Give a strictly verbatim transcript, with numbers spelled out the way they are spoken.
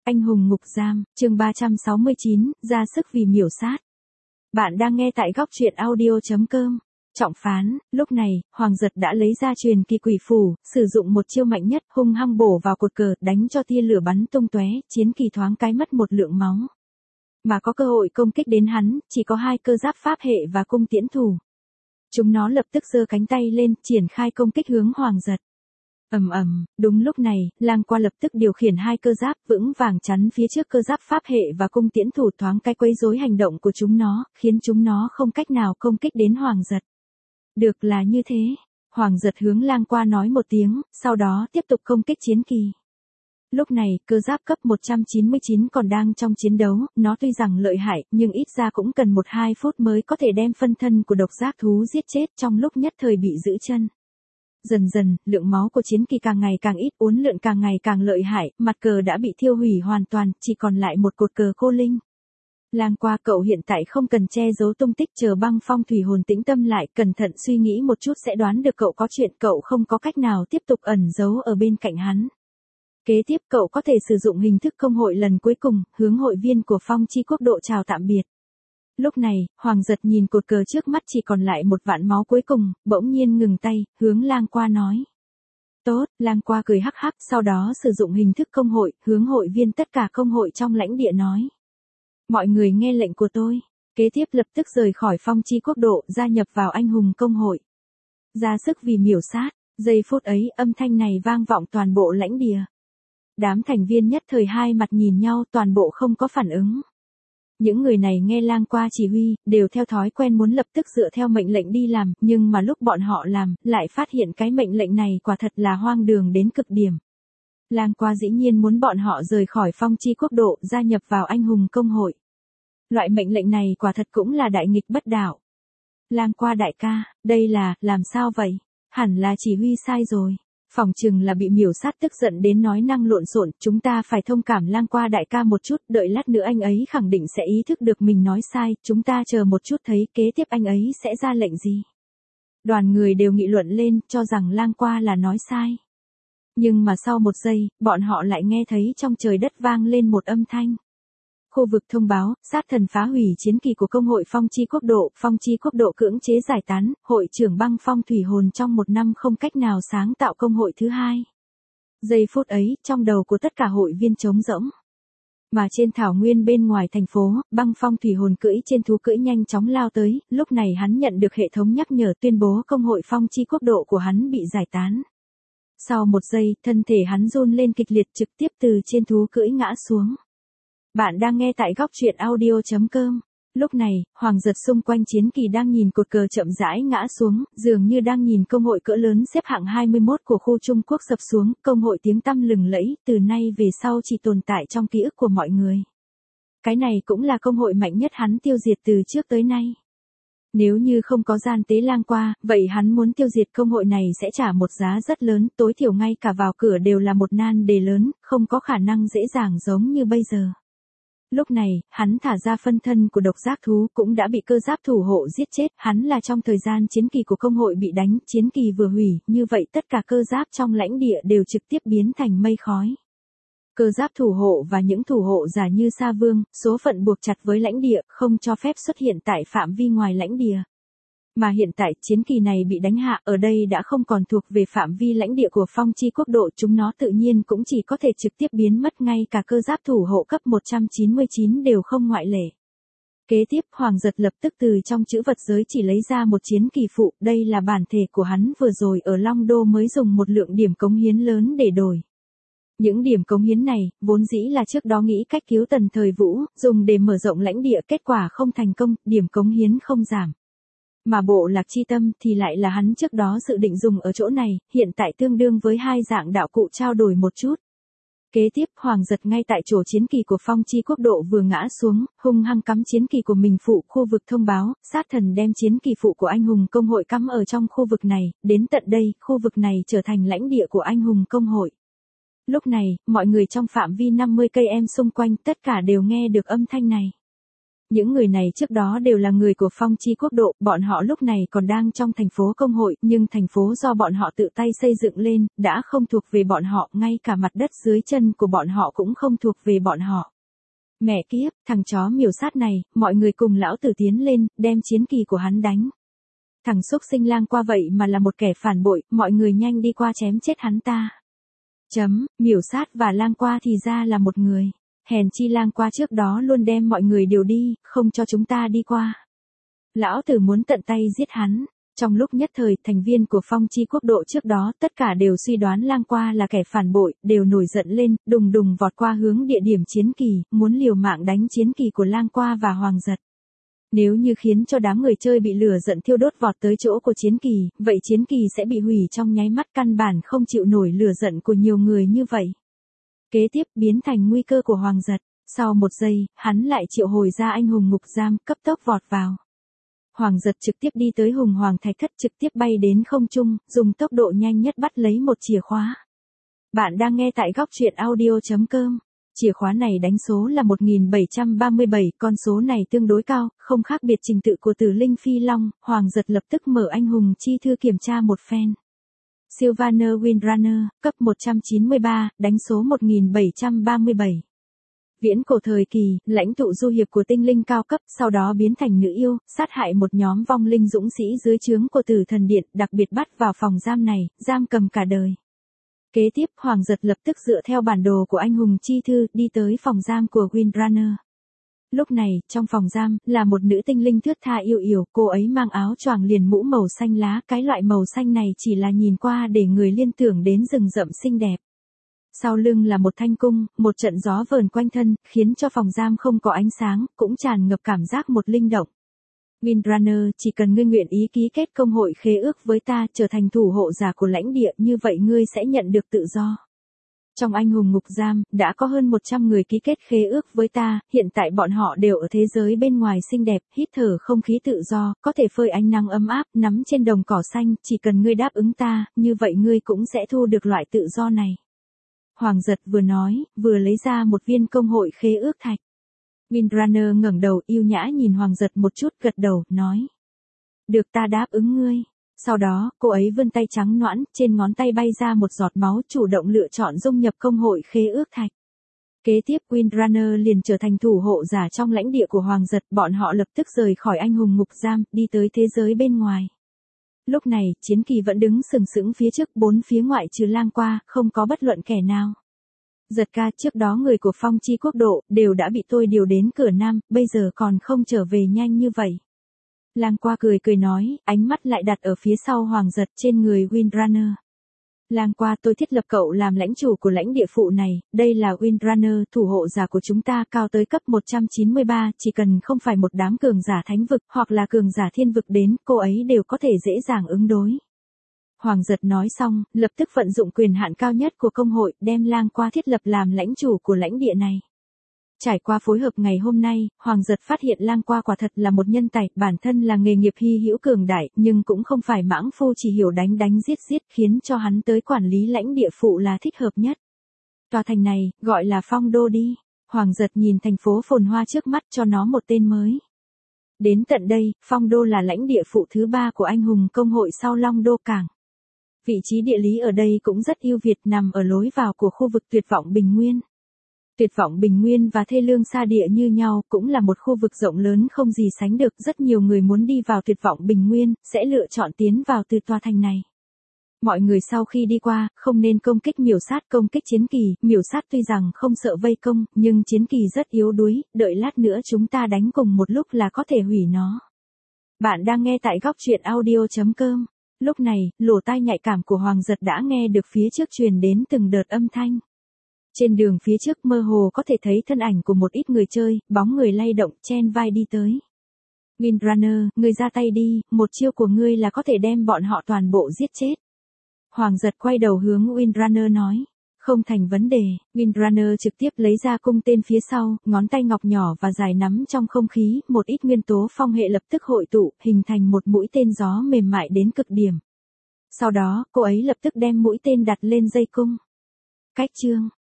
Anh hùng ngục giam, chương ba trăm sáu mươi chín, ra sức vì miểu sát. Bạn đang nghe tại góc truyện audio chấm com. Trọng phán, lúc này, Hoàng Giật đã lấy ra truyền kỳ quỷ phù, sử dụng một chiêu mạnh nhất, hung hăng bổ vào cột cờ, đánh cho tia lửa bắn tung tóe, chiến kỳ thoáng cái mất một lượng máu. Mà có cơ hội công kích đến hắn, chỉ có hai cơ giáp pháp hệ và cung tiễn thủ. Chúng nó lập tức giơ cánh tay lên, triển khai công kích hướng Hoàng Giật. Ầm ầm, đúng lúc này, Lang Qua lập tức điều khiển hai cơ giáp vững vàng chắn phía trước cơ giáp pháp hệ và cung tiễn thủ thoáng cái quấy rối hành động của chúng nó, khiến chúng nó không cách nào công kích đến Hoàng Giật. Được là như thế, Hoàng Giật hướng Lang Qua nói một tiếng, sau đó tiếp tục công kích chiến kỳ. Lúc này, cơ giáp cấp một trăm chín mươi chín còn đang trong chiến đấu, nó tuy rằng lợi hại, nhưng ít ra cũng cần một hai phút mới có thể đem phân thân của độc giác thú giết chết trong lúc nhất thời bị giữ chân. Dần dần, lượng máu của chiến kỳ càng ngày càng ít, uốn lượn càng ngày càng lợi hại, mặt cờ đã bị thiêu hủy hoàn toàn, chỉ còn lại một cột cờ khô linh. Lang Qua, cậu hiện tại không cần che giấu tung tích, chờ Băng Phong Thủy Hồn tĩnh tâm lại, cẩn thận suy nghĩ một chút sẽ đoán được cậu có chuyện, cậu không có cách nào tiếp tục ẩn giấu ở bên cạnh hắn. Kế tiếp cậu có thể sử dụng hình thức công hội lần cuối cùng, hướng hội viên của Phong Chi Quốc độ chào tạm biệt. Lúc này, Hoàng Giật nhìn cột cờ trước mắt chỉ còn lại một vạn máu cuối cùng, bỗng nhiên ngừng tay, hướng Lang Qua nói. Tốt, Lang Qua cười hắc hắc, sau đó sử dụng hình thức công hội, hướng hội viên tất cả công hội trong lãnh địa nói. Mọi người nghe lệnh của tôi, kế tiếp lập tức rời khỏi Phong Chi Quốc độ, gia nhập vào anh hùng công hội. Ra sức vì miểu sát, giây phút ấy âm thanh này vang vọng toàn bộ lãnh địa. Đám thành viên nhất thời hai mặt nhìn nhau, toàn bộ không có phản ứng. Những người này nghe Lang Qua chỉ huy, đều theo thói quen muốn lập tức dựa theo mệnh lệnh đi làm, nhưng mà lúc bọn họ làm, lại phát hiện cái mệnh lệnh này quả thật là hoang đường đến cực điểm. Lang Qua dĩ nhiên muốn bọn họ rời khỏi Phong Chi Quốc độ, gia nhập vào anh hùng công hội. Loại mệnh lệnh này quả thật cũng là đại nghịch bất đạo. Lang Qua đại ca, đây là, làm sao vậy? Hẳn là chỉ huy sai rồi. Phỏng chừng là bị miểu sát tức giận đến nói năng lộn xộn, chúng ta phải thông cảm Lang Qua đại ca một chút, đợi lát nữa anh ấy khẳng định sẽ ý thức được mình nói sai, chúng ta chờ một chút thấy kế tiếp anh ấy sẽ ra lệnh gì. Đoàn người đều nghị luận lên, cho rằng Lang Qua là nói sai. Nhưng mà sau một giây, bọn họ lại nghe thấy trong trời đất vang lên một âm thanh. Khu vực thông báo, sát thần phá hủy chiến kỳ của công hội Phong Chi Quốc độ, Phong Chi Quốc độ cưỡng chế giải tán, hội trưởng Băng Phong Thủy Hồn trong một năm không cách nào sáng tạo công hội thứ hai. Giây phút ấy, trong đầu của tất cả hội viên trống rỗng. Mà trên thảo nguyên bên ngoài thành phố, Băng Phong Thủy Hồn cưỡi trên thú cưỡi nhanh chóng lao tới, lúc này hắn nhận được hệ thống nhắc nhở tuyên bố công hội Phong Chi Quốc độ của hắn bị giải tán. Sau một giây, thân thể hắn run lên kịch liệt, trực tiếp từ trên thú cưỡi ngã xuống. Bạn đang nghe tại góc truyện audio chấm com. Lúc này, Hoàng Giật xung quanh chiến kỳ đang nhìn cột cờ chậm rãi ngã xuống, dường như đang nhìn công hội cỡ lớn xếp hạng hai mươi mốt của khu Trung Quốc sập xuống, công hội tiếng tăm lừng lẫy, từ nay về sau chỉ tồn tại trong ký ức của mọi người. Cái này cũng là công hội mạnh nhất hắn tiêu diệt từ trước tới nay. Nếu như không có gian tế Lang Qua, vậy hắn muốn tiêu diệt công hội này sẽ trả một giá rất lớn, tối thiểu ngay cả vào cửa đều là một nan đề lớn, không có khả năng dễ dàng giống như bây giờ. Lúc này, hắn thả ra phân thân của độc giác thú cũng đã bị cơ giáp thủ hộ giết chết, hắn là trong thời gian chiến kỳ của công hội bị đánh, chiến kỳ vừa hủy, như vậy tất cả cơ giáp trong lãnh địa đều trực tiếp biến thành mây khói. Cơ giáp thủ hộ và những thủ hộ giả như Sa Vương, số phận buộc chặt với lãnh địa, không cho phép xuất hiện tại phạm vi ngoài lãnh địa. Mà hiện tại, chiến kỳ này bị đánh hạ, ở đây đã không còn thuộc về phạm vi lãnh địa của Phong Chi Quốc độ, chúng nó tự nhiên cũng chỉ có thể trực tiếp biến mất, ngay cả cơ giáp thủ hộ cấp một trăm chín mươi chín đều không ngoại lệ. Kế tiếp, Hoàng Giật lập tức từ trong chữ vật giới chỉ lấy ra một chiến kỳ phụ, đây là bản thể của hắn vừa rồi ở Long Đô mới dùng một lượng điểm cống hiến lớn để đổi. Những điểm cống hiến này, vốn dĩ là trước đó nghĩ cách cứu Tần Thời Vũ, dùng để mở rộng lãnh địa, kết quả không thành công, điểm cống hiến không giảm. Mà bộ lạc chi tâm thì lại là hắn trước đó dự định dùng ở chỗ này, hiện tại tương đương với hai dạng đạo cụ trao đổi một chút. Kế tiếp, Hoàng Giật ngay tại chỗ chiến kỳ của Phong Chi Quốc độ vừa ngã xuống, hung hăng cắm chiến kỳ của mình phụ khu vực thông báo, sát thần đem chiến kỳ phụ của anh hùng công hội cắm ở trong khu vực này, đến tận đây, khu vực này trở thành lãnh địa của anh hùng công hội. Lúc này, mọi người trong phạm vi năm mươi cây em xung quanh tất cả đều nghe được âm thanh này. Những người này trước đó đều là người của Phong Chi Quốc độ, bọn họ lúc này còn đang trong thành phố công hội, nhưng thành phố do bọn họ tự tay xây dựng lên, đã không thuộc về bọn họ, ngay cả mặt đất dưới chân của bọn họ cũng không thuộc về bọn họ. Mẹ kiếp, thằng chó miểu sát này, mọi người cùng lão tử tiến lên, đem chiến kỳ của hắn đánh. Thằng xúc sinh lang qua vậy mà là một kẻ phản bội, mọi người nhanh đi qua chém chết hắn ta. Chấm, miểu sát và lang qua thì ra là một người. Hèn chi lang qua trước đó luôn đem mọi người đều đi, không cho chúng ta đi qua. Lão tử muốn tận tay giết hắn. Trong lúc nhất thời, thành viên của Phong Chi Quốc độ trước đó tất cả đều suy đoán lang qua là kẻ phản bội, đều nổi giận lên, đùng đùng vọt qua hướng địa điểm chiến kỳ, muốn liều mạng đánh chiến kỳ của lang qua và Hoàng Giật. Nếu như khiến cho đám người chơi bị lửa giận thiêu đốt vọt tới chỗ của chiến kỳ, vậy chiến kỳ sẽ bị hủy trong nháy mắt, căn bản không chịu nổi lửa giận của nhiều người như vậy. Kế tiếp biến thành nguy cơ của Hoàng Giật. Sau một giây, hắn lại triệu hồi ra anh hùng ngục giam, cấp tốc vọt vào. Hoàng Giật trực tiếp đi tới hùng hoàng thạch thất, trực tiếp bay đến không trung, dùng tốc độ nhanh nhất bắt lấy một chìa khóa. Bạn đang nghe tại góc truyện audio chấm com. Chìa khóa này đánh số là một nghìn bảy trăm ba mươi bảy, con số này tương đối cao, không khác biệt trình tự của Tử Linh Phi Long. Hoàng Giật lập tức mở anh hùng chi thư kiểm tra một phen. Sylvaner Windrunner, cấp một trăm chín mươi ba, đánh số một nghìn bảy trăm ba mươi bảy. Viễn cổ thời kỳ, lãnh tụ du hiệp của tinh linh cao cấp, sau đó biến thành nữ yêu, sát hại một nhóm vong linh dũng sĩ dưới trướng của Tử Thần Điện, đặc biệt bắt vào phòng giam này, giam cầm cả đời. Kế tiếp, Hoàng Giật lập tức dựa theo bản đồ của anh hùng chi thư, đi tới phòng giam của Windrunner. Lúc này, trong phòng giam, là một nữ tinh linh thướt tha yêu yểu, cô ấy mang áo choàng liền mũ màu xanh lá, cái loại màu xanh này chỉ là nhìn qua để người liên tưởng đến rừng rậm xinh đẹp. Sau lưng là một thanh cung, một trận gió vờn quanh thân, khiến cho phòng giam không có ánh sáng, cũng tràn ngập cảm giác một linh động. Windrunner, chỉ cần ngươi nguyện ý ký kết công hội khế ước với ta, trở thành thủ hộ giả của lãnh địa, như vậy ngươi sẽ nhận được tự do. Trong anh hùng ngục giam, đã có hơn một trăm người ký kết khế ước với ta, hiện tại bọn họ đều ở thế giới bên ngoài xinh đẹp, hít thở không khí tự do, có thể phơi ánh nắng ấm áp, nắm trên đồng cỏ xanh, chỉ cần ngươi đáp ứng ta, như vậy ngươi cũng sẽ thu được loại tự do này. Hoàng Giật vừa nói, vừa lấy ra một viên công hội khế ước thạch. Windrunner ngẩng đầu yêu nhã nhìn Hoàng Giật một chút, gật đầu, nói. Được, ta đáp ứng ngươi. Sau đó, cô ấy vươn tay trắng nõn, trên ngón tay bay ra một giọt máu, chủ động lựa chọn dung nhập công hội khế ước thạch. Kế tiếp, Windrunner liền trở thành thủ hộ giả trong lãnh địa của Hoàng Giật, bọn họ lập tức rời khỏi anh hùng ngục giam, đi tới thế giới bên ngoài. Lúc này, chiến kỳ vẫn đứng sừng sững phía trước, bốn phía ngoại trừ lang qua, không có bất luận kẻ nào. Giật ca, trước đó người của Phong Chi Quốc độ, đều đã bị tôi điều đến cửa Nam, bây giờ còn không trở về nhanh như vậy. Lang qua cười cười nói, ánh mắt lại đặt ở phía sau Hoàng Giật trên người Windrunner. Lang qua, tôi thiết lập cậu làm lãnh chủ của lãnh địa phụ này, đây là Windrunner, thủ hộ giả của chúng ta, cao tới cấp một trăm chín mươi ba, chỉ cần không phải một đám cường giả thánh vực, hoặc là cường giả thiên vực đến, cô ấy đều có thể dễ dàng ứng đối. Hoàng Giật nói xong, lập tức vận dụng quyền hạn cao nhất của công hội, đem Lang qua thiết lập làm lãnh chủ của lãnh địa này. Trải qua phối hợp ngày hôm nay, Hoàng Giật phát hiện Lang qua quả thật là một nhân tài, bản thân là nghề nghiệp hy hữu cường đại, nhưng cũng không phải mãng phu chỉ hiểu đánh đánh giết giết, khiến cho hắn tới quản lý lãnh địa phụ là thích hợp nhất. Tòa thành này, gọi là Phong Đô đi. Hoàng Giật nhìn thành phố phồn hoa trước mắt, cho nó một tên mới. Đến tận đây, Phong Đô là lãnh địa phụ thứ ba của anh hùng công hội sau Long Đô Cảng. Vị trí địa lý ở đây cũng rất ưu việt, nằm ở lối vào của khu vực Tuyệt vọng Bình Nguyên. Tuyệt vọng Bình Nguyên và Thê Lương Sa Địa như nhau, cũng là một khu vực rộng lớn không gì sánh được, rất nhiều người muốn đi vào Tuyệt vọng Bình Nguyên, sẽ lựa chọn tiến vào từ tòa thành này. Mọi người sau khi đi qua, không nên công kích miểu sát, công kích chiến kỳ, miểu sát tuy rằng không sợ vây công, nhưng chiến kỳ rất yếu đuối, đợi lát nữa chúng ta đánh cùng một lúc là có thể hủy nó. Bạn đang nghe tại góc truyện audio chấm com. Lúc này, lỗ tai nhạy cảm của Hoàng Giật đã nghe được phía trước truyền đến từng đợt âm thanh. Trên đường phía trước mơ hồ có thể thấy thân ảnh của một ít người chơi, bóng người lay động, chen vai đi tới. Windrunner, ngươi ra tay đi, một chiêu của ngươi là có thể đem bọn họ toàn bộ giết chết. Hoàng Giật quay đầu hướng Windrunner nói. Không thành vấn đề, Windrunner trực tiếp lấy ra cung tên phía sau, ngón tay ngọc nhỏ và dài nắm trong không khí, một ít nguyên tố phong hệ lập tức hội tụ, hình thành một mũi tên gió mềm mại đến cực điểm. Sau đó, cô ấy lập tức đem mũi tên đặt lên dây cung. Cách chương